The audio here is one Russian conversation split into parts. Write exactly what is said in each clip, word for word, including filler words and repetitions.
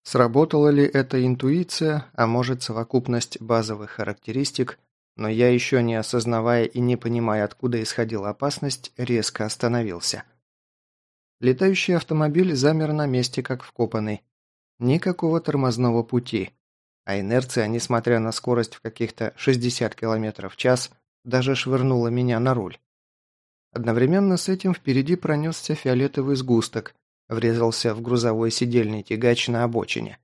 Сработала ли это интуиция, а может совокупность базовых характеристик, но я еще не осознавая и не понимая, откуда исходила опасность, резко остановился. Летающий автомобиль замер на месте, как вкопанный. Никакого тормозного пути. А инерция, несмотря на скорость в каких-то шестьдесят километров в час, даже швырнула меня на руль. Одновременно с этим впереди пронесся фиолетовый сгусток, врезался в грузовой сидельный тягач на обочине.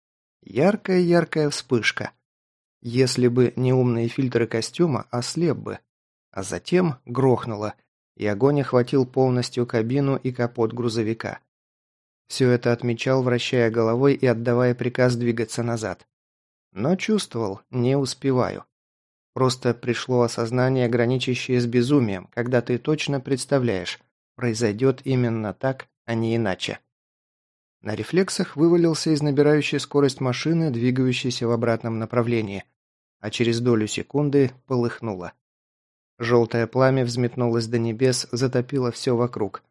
Яркая-яркая вспышка. Если бы не умные фильтры костюма, ослеп бы. А затем грохнуло, и огонь охватил полностью кабину и капот грузовика. Все это отмечал, вращая головой и отдавая приказ двигаться назад. Но чувствовал, не успеваю. Просто пришло осознание, граничащее с безумием, когда ты точно представляешь, произойдет именно так, а не иначе. На рефлексах вывалился из набирающей скорость машины, двигающейся в обратном направлении, а через долю секунды полыхнуло. Желтое пламя взметнулось до небес, затопило все вокруг.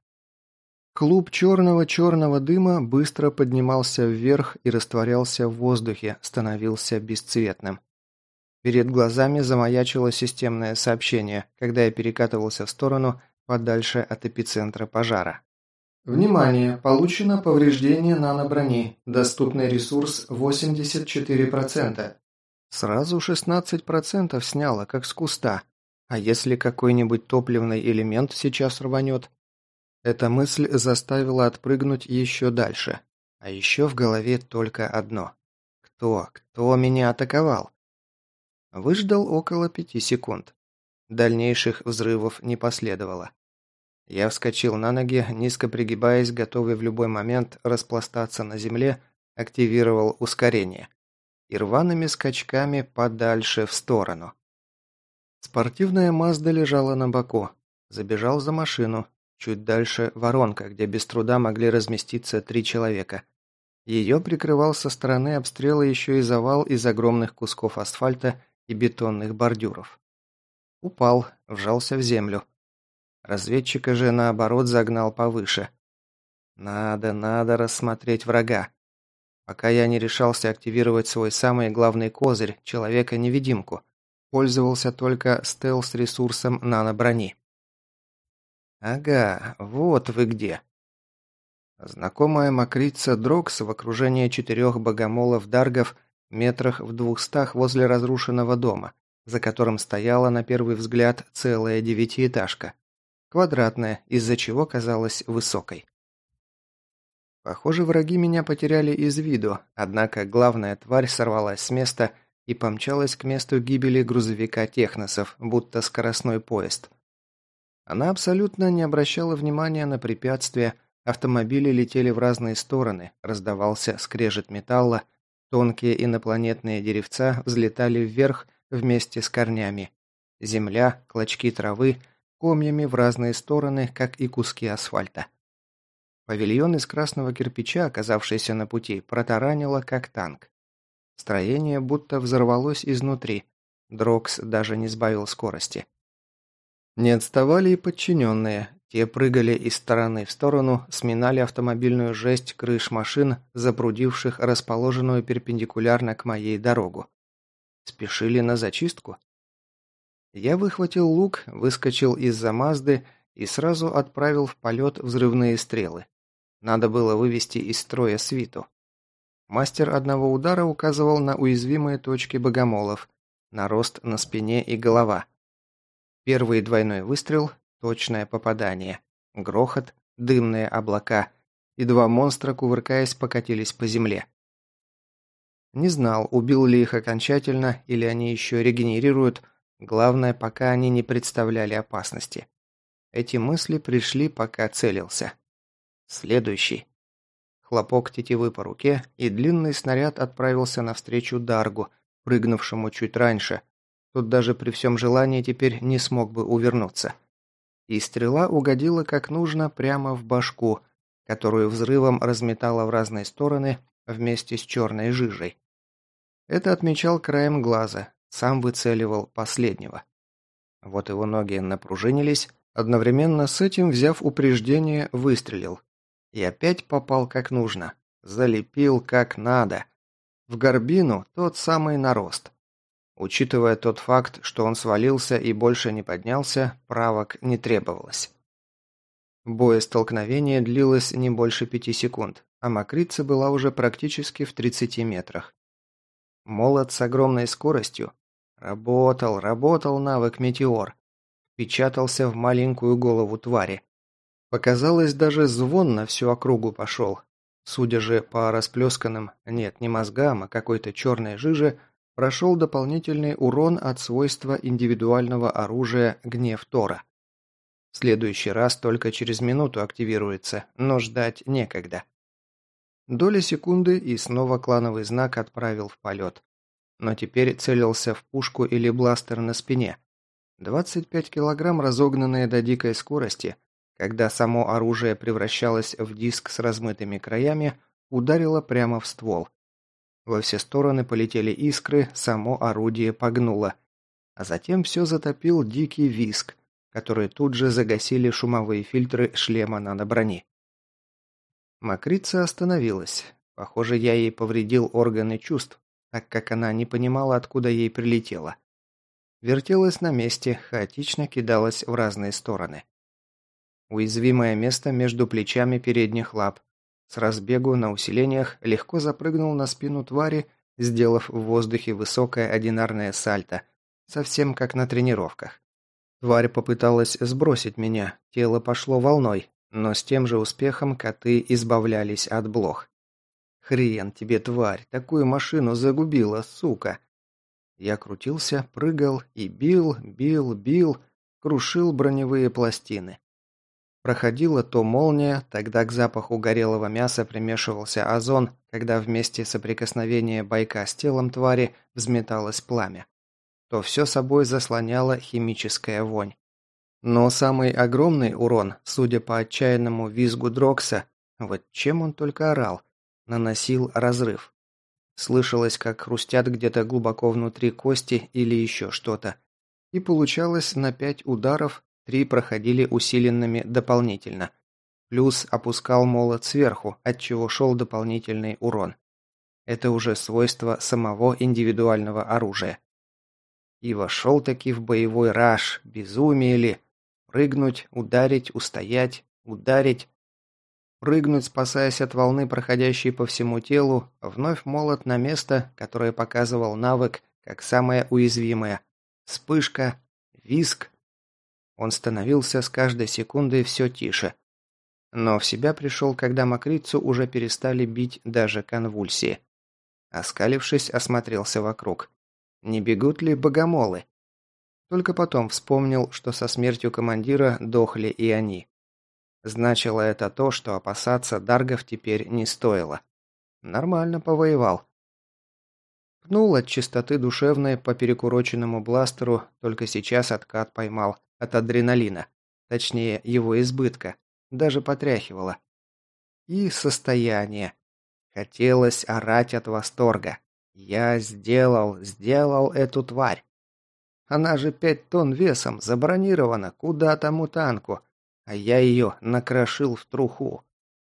Клуб черного-черного дыма быстро поднимался вверх и растворялся в воздухе, становился бесцветным. Перед глазами замаячило системное сообщение, когда я перекатывался в сторону, подальше от эпицентра пожара. Внимание! Получено повреждение наноброни. Доступный ресурс восемьдесят четыре процента. Сразу шестнадцать процентов сняло, как с куста. А если какой-нибудь топливный элемент сейчас рванет? Эта мысль заставила отпрыгнуть еще дальше. А еще в голове только одно. Кто, кто меня атаковал? Выждал около пяти секунд. Дальнейших взрывов не последовало. Я вскочил на ноги, низко пригибаясь, готовый в любой момент распластаться на земле, активировал ускорение. И рваными скачками подальше в сторону. Спортивная Мазда лежала на боку. Забежал за машину. Чуть дальше воронка, где без труда могли разместиться три человека. Ее прикрывал со стороны обстрела еще и завал из огромных кусков асфальта и бетонных бордюров. Упал, вжался в землю. Разведчика же, наоборот, загнал повыше. Надо, надо рассмотреть врага. Пока я не решался активировать свой самый главный козырь, человека-невидимку, пользовался только стелс-ресурсом наноброни. Ага, вот вы где. Знакомая мокрица Дрокс в окружении четырех богомолов-даргов метрах в двухстах возле разрушенного дома, за которым стояла на первый взгляд целая девятиэтажка. Квадратная, из-за чего казалась высокой. Похоже, враги меня потеряли из виду, однако главная тварь сорвалась с места и помчалась к месту гибели грузовика техносов, будто скоростной поезд. Она абсолютно не обращала внимания на препятствия, автомобили летели в разные стороны, раздавался скрежет металла, тонкие инопланетные деревца взлетали вверх вместе с корнями. Земля, клочки травы, комьями в разные стороны, как и куски асфальта. Павильон из красного кирпича, оказавшийся на пути, протаранило как танк. Строение будто взорвалось изнутри. Дрокс даже не сбавил скорости. Не отставали и подчиненные. Те прыгали из стороны в сторону, сминали автомобильную жесть крыш машин, запрудивших расположенную перпендикулярно к моей дорогу. Спешили на зачистку? Я выхватил лук, выскочил из-за Мазды и сразу отправил в полет взрывные стрелы. Надо было вывести из строя свиту. Мастер одного удара указывал на уязвимые точки богомолов, на рост на спине и голова. Первый двойной выстрел, точное попадание, грохот, дымные облака, и два монстра, кувыркаясь, покатились по земле. Не знал, убил ли их окончательно, или они еще регенерируют, главное, пока они не представляли опасности. Эти мысли пришли, пока целился. Следующий. Хлопок тетивы по руке, и длинный снаряд отправился навстречу Даргу, прыгнувшему чуть раньше. Тут даже при всем желании теперь не смог бы увернуться. И стрела угодила как нужно прямо в башку, которую взрывом разметала в разные стороны вместе с черной жижей. Это отмечал краем глаза, сам выцеливал последнего. Вот его ноги напружинились, одновременно с этим, взяв упреждение, выстрелил. И опять попал как нужно. Залепил как надо. В горбину тот самый нарост. Учитывая тот факт, что он свалился и больше не поднялся, правок не требовалось. Боестолкновение длилось не больше пяти секунд, а мокрица была уже практически в тридцати метрах. Молот с огромной скоростью. Работал, работал навык «Метеор». Впечатался в маленькую голову твари. Показалось, даже звон на всю округу пошел. Судя же по расплесканным, нет, не мозгам, а какой-то черной жиже, прошел дополнительный урон от свойства индивидуального оружия «Гнев Тора». В следующий раз только через минуту активируется, но ждать некогда. Доля секунды и снова клановый знак отправил в полет. Но теперь целился в пушку или бластер на спине. двадцать пять килограмм, разогнанные до дикой скорости, когда само оружие превращалось в диск с размытыми краями, ударило прямо в ствол. Во все стороны полетели искры, само орудие погнуло. А затем все затопил дикий визг, который тут же загасили шумовые фильтры шлема наноброни. Мокрица остановилась. Похоже, я ей повредил органы чувств, так как она не понимала, откуда ей прилетело. Вертелась на месте, хаотично кидалась в разные стороны. Уязвимое место между плечами передних лап. С разбегу на усилениях легко запрыгнул на спину твари, сделав в воздухе высокое одинарное сальто, совсем как на тренировках. Тварь попыталась сбросить меня, тело пошло волной, но с тем же успехом коты избавлялись от блох. «Хрен тебе, тварь, такую машину загубила, сука!» Я крутился, прыгал и бил, бил, бил, крушил броневые пластины. Проходила то молния, тогда к запаху горелого мяса примешивался озон, когда вместе соприкосновения байка с телом твари взметалось пламя. То все собой заслоняла химическая вонь. Но самый огромный урон, судя по отчаянному визгу Дрокса, вот чем он только орал, наносил разрыв. Слышалось, как хрустят где-то глубоко внутри кости или еще что-то. И получалось, на пять ударов три проходили усиленными дополнительно. Плюс опускал молот сверху, отчего шел дополнительный урон. Это уже свойство самого индивидуального оружия. И вошел таки в боевой раж, безумие ли. Прыгнуть, ударить, устоять, ударить. Прыгнуть, спасаясь от волны, проходящей по всему телу, вновь молот на место, которое показывал навык, как самое уязвимое. Вспышка, визг. Он становился с каждой секундой все тише. Но в себя пришел, когда мокрицу уже перестали бить даже конвульсии. Оскалившись, осмотрелся вокруг. Не бегут ли богомолы? Только потом вспомнил, что со смертью командира дохли и они. Значило это то, что опасаться даргов теперь не стоило. Нормально повоевал. Пнул от чистоты душевной по перекуроченному бластеру, только сейчас откат поймал от адреналина. Точнее, его избытка. Даже потряхивало. И состояние. Хотелось орать от восторга. Я сделал, сделал эту тварь. Она же пять тонн весом, забронирована, куда тому танку. А я ее накрошил в труху.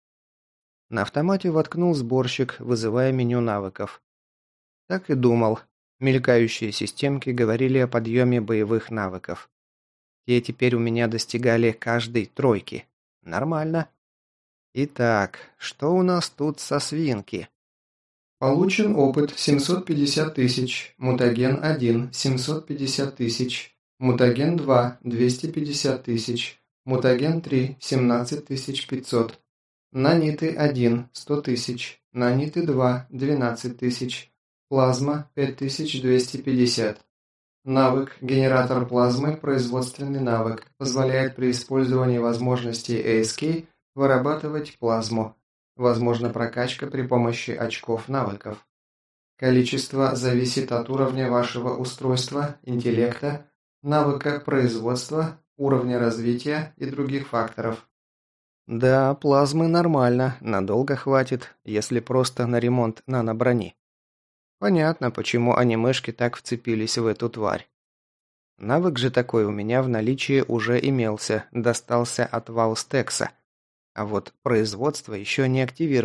На автомате воткнул сборщик, вызывая меню навыков. Так и думал. Мелькающие системки говорили о подъеме боевых навыков. Те теперь у меня достигали каждой тройки. Нормально. Итак, что у нас тут со свинки? Получен опыт семьсот пятьдесят тысяч, мутаген один семьсот пятьдесят тысяч, мутаген два двести пятьдесят тысяч, мутаген три семнадцать тысяч пятьсот, наниты один сто тысяч, наниты два двенадцать тысяч, плазма пять тысяч двести пятьдесят. Навык «Генератор плазмы» производственный навык, позволяет при использовании возможностей эй эс кей вырабатывать плазму. Возможна прокачка при помощи очков навыков. Количество зависит от уровня вашего устройства, интеллекта, навыка производства, уровня развития и других факторов. Да, плазмы нормально, надолго хватит, если просто на ремонт наноброни. Понятно, почему анимешки так вцепились в эту тварь. Навык же такой у меня в наличии уже имелся, достался от Ваустекса. А вот производство еще не активировал,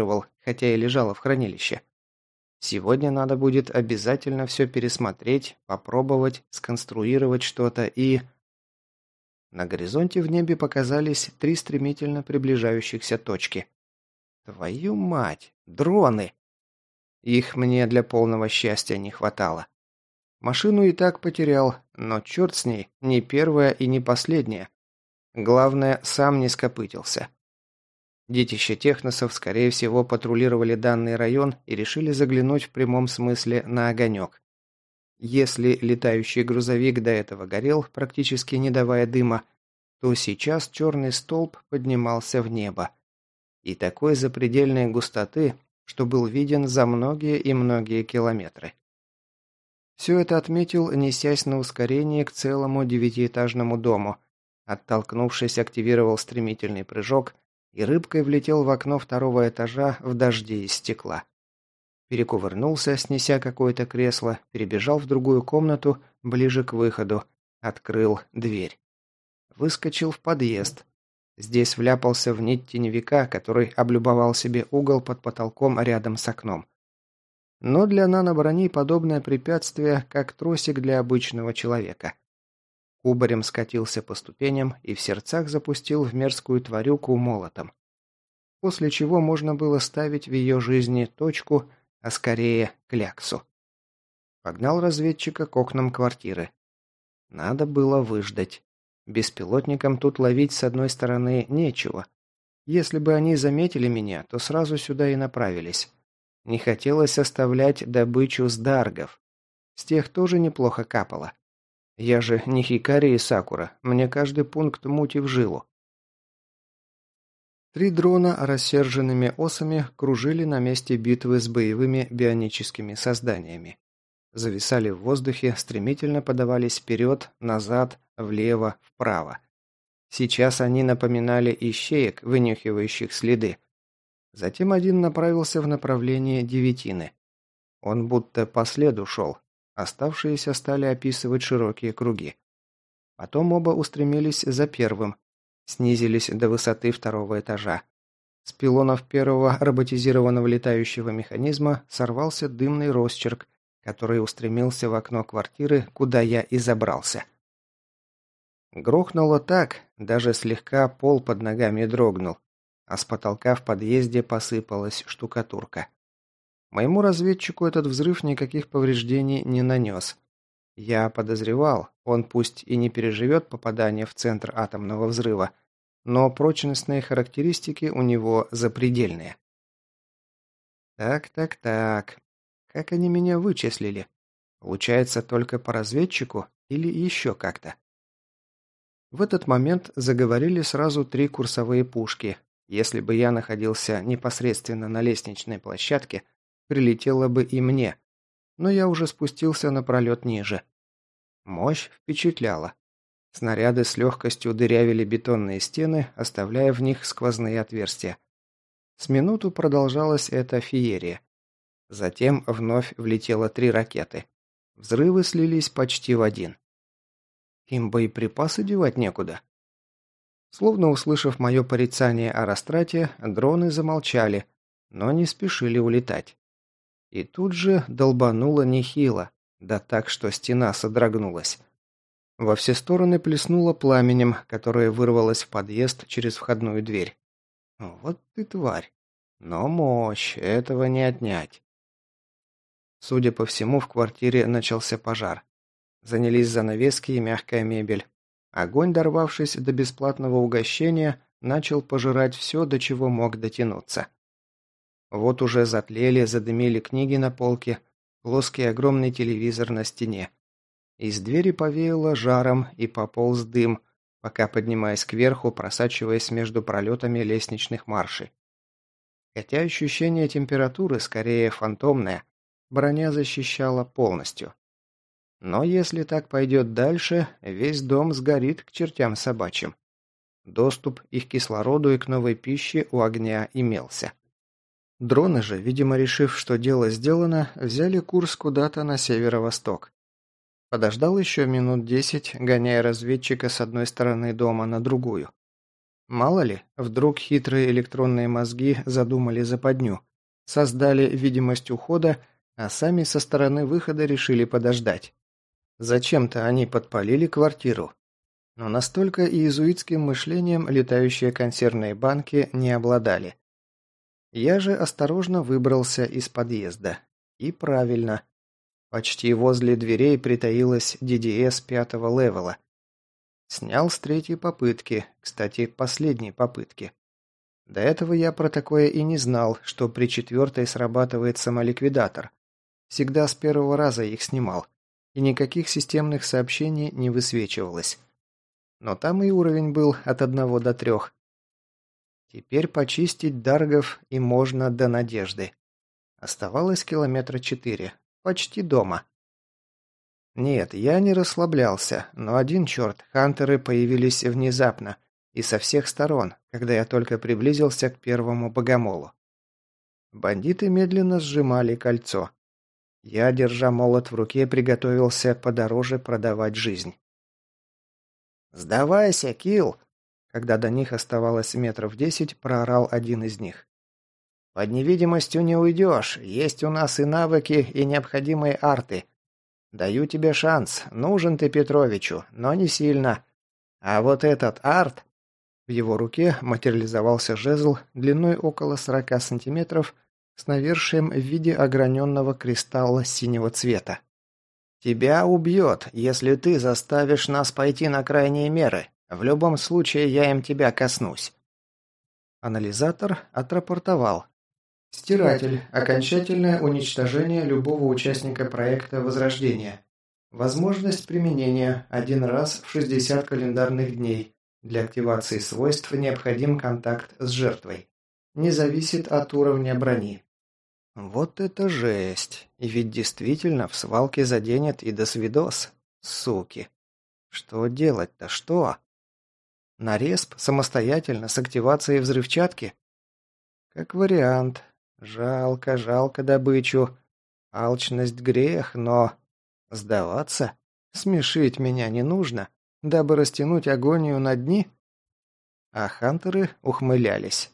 хотя и лежала в хранилище. Сегодня надо будет обязательно все пересмотреть, попробовать, сконструировать что-то и... На горизонте в небе показались три стремительно приближающихся точки. Твою мать! Дроны! Их мне для полного счастья не хватало. Машину и так потерял, но черт с ней, не первая и не последняя. Главное, сам не скопытился. Детища техносов, скорее всего, патрулировали данный район и решили заглянуть в прямом смысле на огонек. Если летающий грузовик до этого горел, практически не давая дыма, то сейчас черный столб поднимался в небо. И такой запредельной густоты, что был виден за многие и многие километры. Все это отметил, несясь на ускорении к целому девятиэтажному дому. Оттолкнувшись, активировал стремительный прыжок и рыбкой влетел в окно второго этажа в дожде из стекла. Перекувырнулся, снеся какое-то кресло, перебежал в другую комнату, ближе к выходу, открыл дверь. Выскочил в подъезд. Здесь вляпался в нить теневика, который облюбовал себе угол под потолком рядом с окном. Но для наноброни подобное препятствие, как тросик для обычного человека. Кубарем скатился по ступеням и в сердцах запустил в мерзкую тварюку молотом. После чего можно было ставить в ее жизни точку, а скорее кляксу. Погнал разведчика к окнам квартиры. Надо было выждать. Беспилотникам тут ловить с одной стороны нечего. Если бы они заметили меня, то сразу сюда и направились. Не хотелось оставлять добычу с даргов. С тех тоже неплохо капало. Я же не Хикари и Сакура, мне каждый пункт мути в жилу. Три дрона рассерженными осами кружили на месте битвы с боевыми бионическими созданиями. Зависали в воздухе, стремительно подавались вперед, назад, влево, вправо. Сейчас они напоминали ищеек, вынюхивающих следы. Затем один направился в направлении девятины. Он будто по следу шел. Оставшиеся стали описывать широкие круги. Потом оба устремились за первым, снизились до высоты второго этажа. С пилонов первого роботизированного летающего механизма сорвался дымный росчерк, который устремился в окно квартиры, куда я и забрался. Грохнуло так, даже слегка пол под ногами дрогнул, а с потолка в подъезде посыпалась штукатурка. Моему разведчику этот взрыв никаких повреждений не нанес. Я подозревал, он пусть и не переживет попадание в центр атомного взрыва, но прочностные характеристики у него запредельные. Так, так, так. Как они меня вычислили? Получается, только по разведчику или еще как-то? В этот момент заговорили сразу три курсовые пушки. Если бы я находился непосредственно на лестничной площадке, прилетело бы и мне, но я уже спустился на пролет ниже. Мощь впечатляла. Снаряды с легкостью дырявили бетонные стены, оставляя в них сквозные отверстия. С минуту продолжалась эта феерия. Затем вновь влетело три ракеты. Взрывы слились почти в один. Им боеприпасы девать некуда. Словно услышав мое порицание о растрате, дроны замолчали, но не спешили улетать. И тут же долбануло нехило, да так, что стена содрогнулась. Во все стороны плеснуло пламенем, которое вырвалось в подъезд через входную дверь. Вот ты тварь. Но мощь, этого не отнять. Судя по всему, в квартире начался пожар. Занялись занавески и мягкая мебель. Огонь, дорвавшись до бесплатного угощения, начал пожирать все, до чего мог дотянуться. Вот уже затлели, задымили книги на полке, плоский огромный телевизор на стене. Из двери повеяло жаром и пополз дым, пока, поднимаясь кверху, просачиваясь между пролетами лестничных маршей. Хотя ощущение температуры скорее фантомное, броня защищала полностью. Но если так пойдет дальше, весь дом сгорит к чертям собачьим. Доступ и к кислороду, и к новой пище у огня имелся. Дроны же, видимо, решив, что дело сделано, взяли курс куда-то на северо-восток. Подождал еще минут десять, гоняя разведчика с одной стороны дома на другую. Мало ли, вдруг хитрые электронные мозги задумали западню. Создали видимость ухода, а сами со стороны выхода решили подождать. Зачем-то они подпалили квартиру. Но настолько иезуитским мышлением летающие консервные банки не обладали. Я же осторожно выбрался из подъезда. И правильно. Почти возле дверей притаилась ди ди эс пятого левела. Снял с третьей попытки, кстати, последней попытки. До этого я про такое и не знал, что при четвертой срабатывает самоликвидатор. Всегда с первого раза их снимал, и никаких системных сообщений не высвечивалось. Но там и уровень был от одного до трех. Теперь почистить даргов и можно до надежды. Оставалось километра четыре. Почти дома. Нет, я не расслаблялся, но один черт, хантеры появились внезапно и со всех сторон, когда я только приблизился к первому богомолу. Бандиты медленно сжимали кольцо. Я, держа молот в руке, приготовился подороже продавать жизнь. «Сдавайся, Килл!» Когда до них оставалось метров десять, проорал один из них. «Под невидимостью не уйдешь, есть у нас и навыки, и необходимые арты. Даю тебе шанс, нужен ты Петровичу, но не сильно. А вот этот арт...» В его руке материализовался жезл длиной около сорока сантиметров с навершием в виде ограненного кристалла синего цвета. «Тебя убьет, если ты заставишь нас пойти на крайние меры. В любом случае я им тебя коснусь». Анализатор отрапортовал. Стиратель. Окончательное уничтожение любого участника проекта Возрождения. Возможность применения один раз в шестьдесят календарных дней. Для активации свойств необходим контакт с жертвой. Не зависит от уровня брони. Вот это жесть. И ведь действительно в свалке заденет и досвидос. Суки. Что делать-то, что? На респ самостоятельно с активацией взрывчатки? Как вариант. Жалко, жалко добычу. Алчность грех, но... Сдаваться? Смешить меня не нужно, дабы растянуть агонию на дни? А хантеры ухмылялись.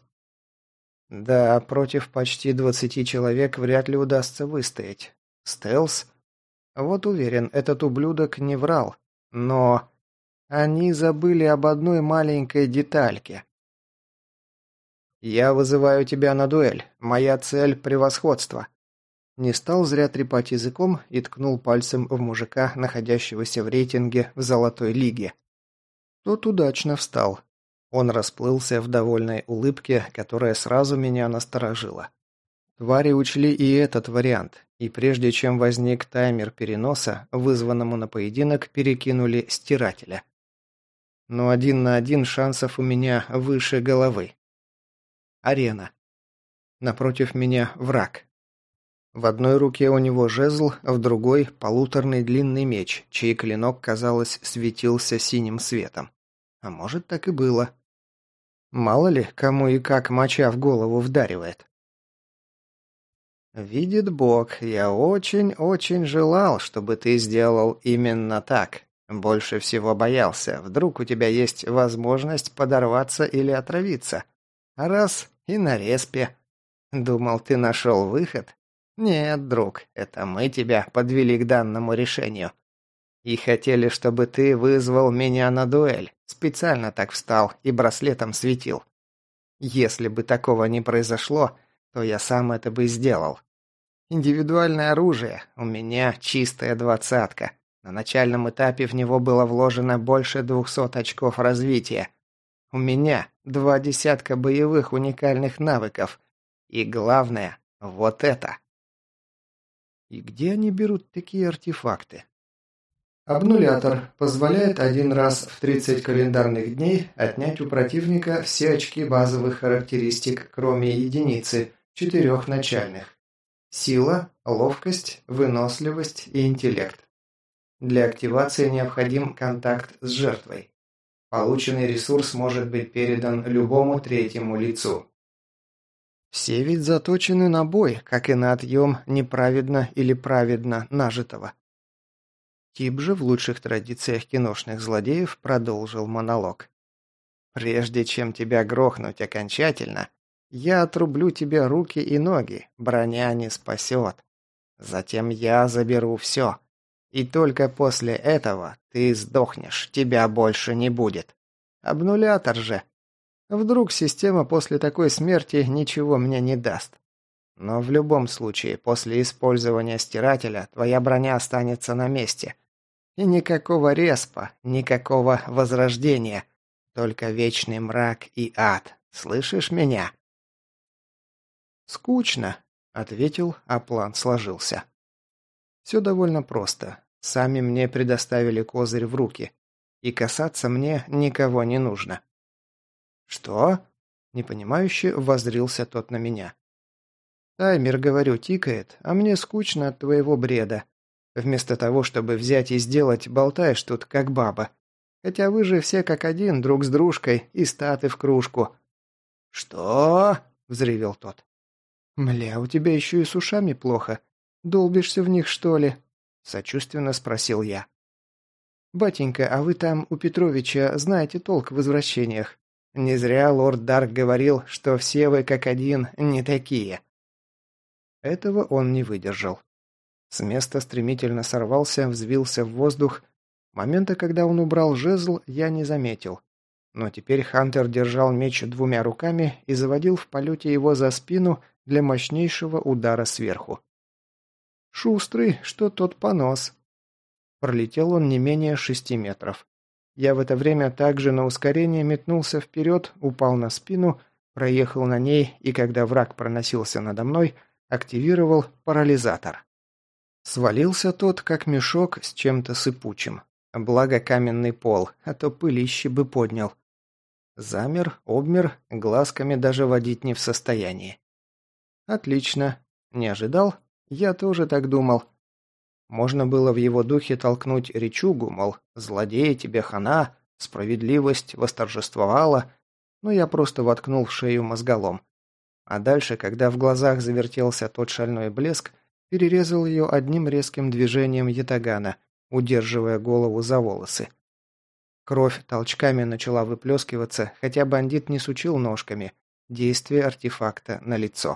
Да, против почти двадцати человек вряд ли удастся выстоять. Стелс? Вот уверен, этот ублюдок не врал. Но... Они забыли об одной маленькой детальке. «Я вызываю тебя на дуэль. Моя цель – превосходство». Не стал зря трепать языком и ткнул пальцем в мужика, находящегося в рейтинге в Золотой Лиге. Тот удачно встал. Он расплылся в довольной улыбке, которая сразу меня насторожила. Твари учли и этот вариант, и прежде чем возник таймер переноса, вызванному на поединок перекинули стирателя. Но один на один шансов у меня выше головы. Арена. Напротив меня враг. В одной руке у него жезл, в другой – полуторный длинный меч, чей клинок, казалось, светился синим светом. А может, так и было. Мало ли, кому и как моча в голову вдаривает. «Видит Бог, я очень-очень желал, чтобы ты сделал именно так. Больше всего боялся, вдруг у тебя есть возможность подорваться или отравиться. А раз и на респе. Думал, ты нашел выход? Нет, друг, это мы тебя подвели к данному решению. И хотели, чтобы ты вызвал меня на дуэль. Специально так встал и браслетом светил. Если бы такого не произошло, то я сам это бы сделал. Индивидуальное оружие, у меня чистая двадцатка. На начальном этапе в него было вложено больше двухсот очков развития. У меня два десятка боевых уникальных навыков. И главное, вот это. И где они берут такие артефакты? Обнулятор позволяет один раз в тридцать календарных дней отнять у противника все очки базовых характеристик, кроме единицы, четырех начальных. Сила, ловкость, выносливость и интеллект. Для активации необходим контакт с жертвой. Полученный ресурс может быть передан любому третьему лицу. Все ведь заточены на бой, как и на отъем неправедно или праведно нажитого. Тип же в лучших традициях киношных злодеев продолжил монолог. «Прежде чем тебя грохнуть окончательно, Я отрублю тебе руки и ноги, броня не спасет. Затем я заберу все. И только после этого ты сдохнешь, тебя больше не будет. Обнулятор же. Вдруг система после такой смерти ничего мне не даст. Но в любом случае, после использования стирателя, твоя броня останется на месте. И никакого респа, никакого возрождения. Только вечный мрак и ад. Слышишь меня? «Скучно», — ответил, а план сложился. Все довольно просто. Сами мне предоставили козырь в руки. И касаться мне никого не нужно. «Что?» — непонимающе воззрился тот на меня. «Таймер, говорю, тикает, а мне скучно от твоего бреда. Вместо того, чтобы взять и сделать, болтаешь тут, как баба. Хотя вы же все как один, друг с дружкой, и статы в кружку». «Что?» — взревел тот. «Мля, у тебя еще и с ушами плохо. Долбишься в них, что ли?» — сочувственно спросил я. «Батенька, а вы там у Петровича знаете толк в извращениях. Не зря лорд Дарк говорил, что все вы как один не такие». Этого он не выдержал. С места стремительно сорвался, взвился в воздух. Момента, когда он убрал жезл, я не заметил. Но теперь Хантер держал меч двумя руками и заводил в полете его за спину для мощнейшего удара сверху. «Шустрый, что тот понос». Пролетел он не менее шести метров. Я в это время также на ускорение метнулся вперед, упал на спину, проехал на ней, и когда враг проносился надо мной, активировал парализатор. Свалился тот, как мешок с чем-то сыпучим. Благо каменный пол, а то пылище бы поднял. Замер, обмер, глазками даже водить не в состоянии. Отлично. Не ожидал? Я тоже так думал. Можно было в его духе толкнуть речугу, мол, злодей тебе хана, справедливость восторжествовала, но я просто воткнул в шею мозголом. А дальше, когда в глазах завертелся тот шальной блеск, перерезал ее одним резким движением ятагана, удерживая голову за волосы. Кровь толчками начала выплескиваться, хотя бандит не сучил ножками. Действие артефакта налицо.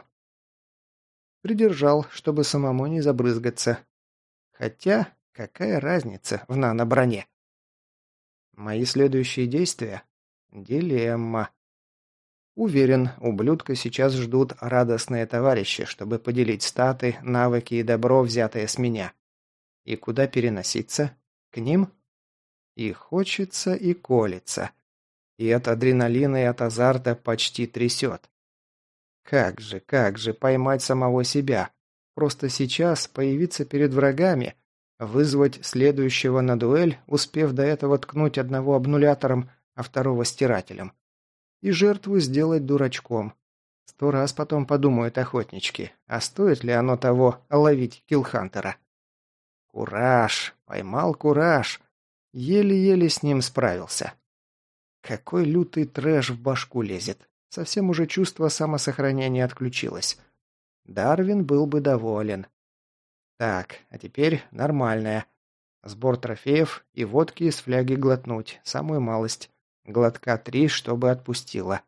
Придержал, чтобы самому не забрызгаться. Хотя, какая разница в нано-броне? Мои следующие действия? Дилемма. Уверен, ублюдка сейчас ждут радостные товарищи, чтобы поделить статы, навыки и добро, взятое с меня. И куда переноситься? К ним? И хочется, и колется. И от адреналина, и от азарта почти трясет. Как же, как же поймать самого себя? Просто сейчас появиться перед врагами, вызвать следующего на дуэль, успев до этого ткнуть одного обнулятором, а второго стирателем. И жертву сделать дурачком. Сто раз потом подумают охотнички, а стоит ли оно того ловить киллхантера? Кураж, поймал кураж. Еле-еле с ним справился. Какой лютый трэш в башку лезет. Совсем уже чувство самосохранения отключилось. Дарвин был бы доволен. Так, а теперь нормальное. Сбор трофеев и водки из фляги глотнуть, самую малость. Глотка три, чтобы отпустила.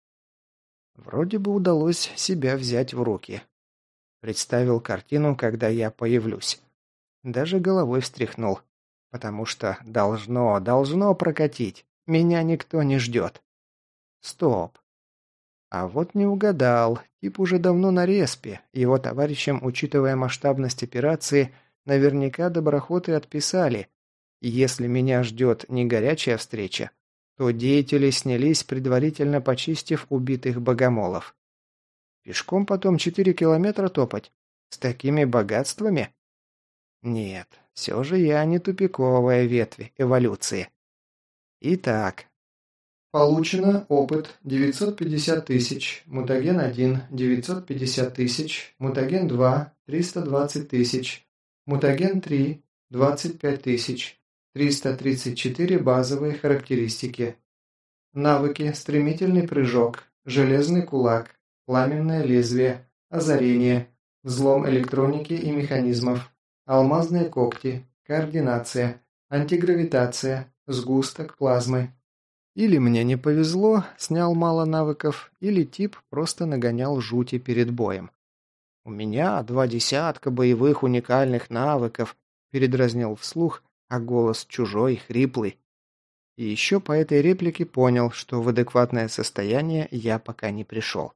Вроде бы удалось себя взять в руки. Представил картину, когда я появлюсь. Даже головой встряхнул. Потому что должно, должно прокатить. Меня никто не ждет. Стоп. А вот не угадал. Тип уже давно на респе. Его товарищам, учитывая масштабность операции, наверняка доброхоты отписали. И если меня ждет не горячая встреча, то деятели снялись, предварительно почистив убитых богомолов. Пешком потом четыре километра топать? С такими богатствами? Нет, все же я не тупиковая ветвь эволюции. Итак. Получено опыт девятьсот пятьдесят тысяч, мутаген один девятьсот пятьдесят тысяч, мутаген два триста двадцать тысяч, мутаген три двадцать пять тысяч, триста тридцать четыре базовые характеристики. Навыки: стремительный прыжок, железный кулак, пламенное лезвие, озарение, взлом электроники и механизмов, алмазные когти, координация, антигравитация, сгусток плазмы. Или мне не повезло, снял мало навыков, или тип просто нагонял жути перед боем. «У меня два десятка боевых уникальных навыков», – передразнил вслух, а голос чужой, хриплый. И еще по этой реплике понял, что в адекватное состояние я пока не пришел.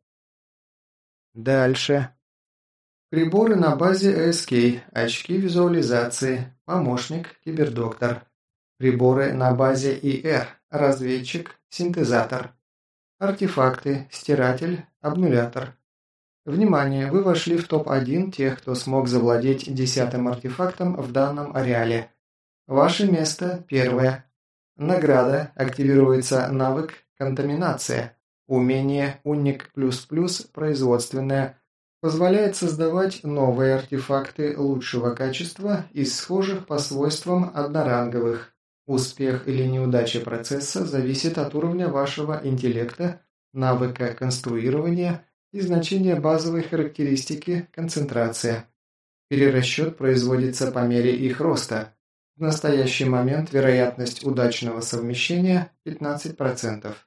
Дальше. Приборы на базе эй эс кей, очки визуализации, помощник, кибердоктор. Приборы на базе и эр, разведчик, синтезатор. Артефакты, стиратель, обнулятор. Внимание, вы вошли в топ один тех, кто смог завладеть десятым артефактом в данном ареале. Ваше место первое. Награда. Активируется навык «Контаминация». Умение «Уник плюс плюс» производственное. Позволяет создавать новые артефакты лучшего качества из схожих по свойствам одноранговых. Успех или неудача процесса зависит от уровня вашего интеллекта, навыка конструирования и значения базовой характеристики «Концентрация». Перерасчет производится по мере их роста. В настоящий момент вероятность удачного совмещения пятнадцать процентов.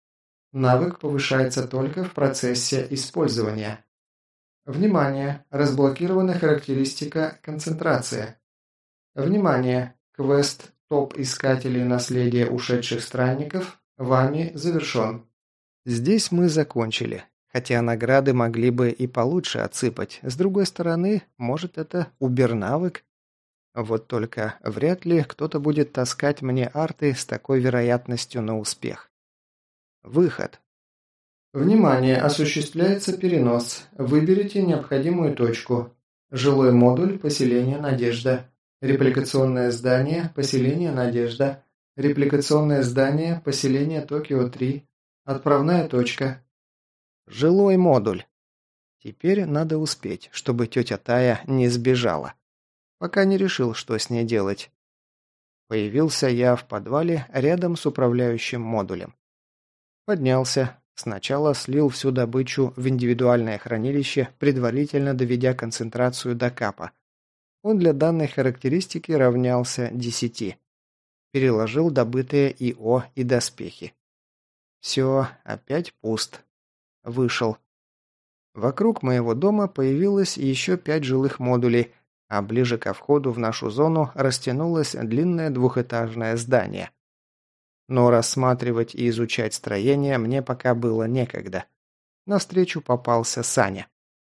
Навык повышается только в процессе использования. Внимание! Разблокирована характеристика «Концентрация». Внимание! Квест «Топ искателей наследия ушедших странников» вами завершен. Здесь мы закончили. Хотя награды могли бы и получше отсыпать. С другой стороны, может, это убер-навык? Вот только вряд ли кто-то будет таскать мне арты с такой вероятностью на успех. Выход. Внимание! Осуществляется перенос. Выберите необходимую точку. Жилой модуль, поселение «Надежда». Репликационное здание, поселение «Надежда». Репликационное здание, поселение Токио-три. Отправная точка. Жилой модуль. Теперь надо успеть, чтобы тетя Тая не сбежала. Пока не решил, что с ней делать. Появился я в подвале рядом с управляющим модулем. Поднялся. Сначала слил всю добычу в индивидуальное хранилище, предварительно доведя концентрацию до капа. Он для данной характеристики равнялся десяти. Переложил добытые ИО и доспехи. Все, опять пуст. Вышел. Вокруг моего дома появилось еще пять жилых модулей, а ближе ко входу в нашу зону растянулось длинное двухэтажное здание. Но рассматривать и изучать строение мне пока было некогда. Навстречу попался Саня.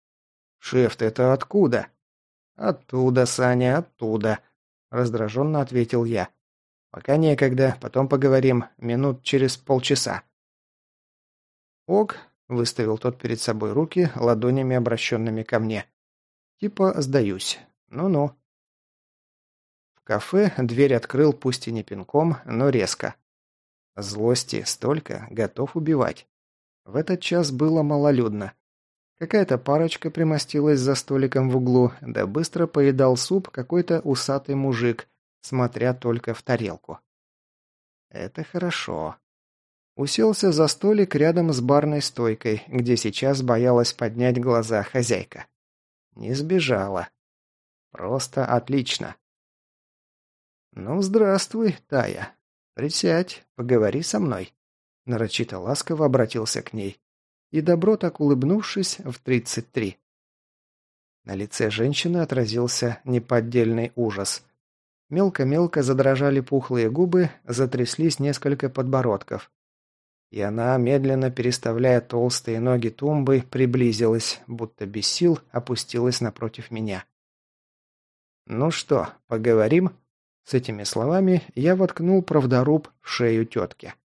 «Шеф, ты это откуда?» «Оттуда, Саня, оттуда», – раздраженно ответил я. «Пока некогда, потом поговорим, минут через полчаса». «Ок», – выставил тот перед собой руки, ладонями обращенными ко мне. «Типа сдаюсь. Ну-ну». В кафе дверь открыл пусть и не пинком, но резко. Злости столько, готов убивать. В этот час было малолюдно. Какая-то парочка примостилась за столиком в углу, да быстро поедал суп какой-то усатый мужик, смотря только в тарелку. Это хорошо. Уселся за столик рядом с барной стойкой, где сейчас боялась поднять глаза хозяйка. Не сбежала. Просто отлично. «Ну, здравствуй, Тая. Присядь, поговори со мной». Нарочито ласково обратился к ней. И добро так улыбнувшись в тридцать три. На лице женщины отразился неподдельный ужас. Мелко-мелко задрожали пухлые губы, затряслись несколько подбородков. И она, медленно переставляя толстые ноги тумбы, приблизилась, будто без сил опустилась напротив меня. «Ну что, поговорим?» С этими словами я воткнул правдоруб в шею тетки.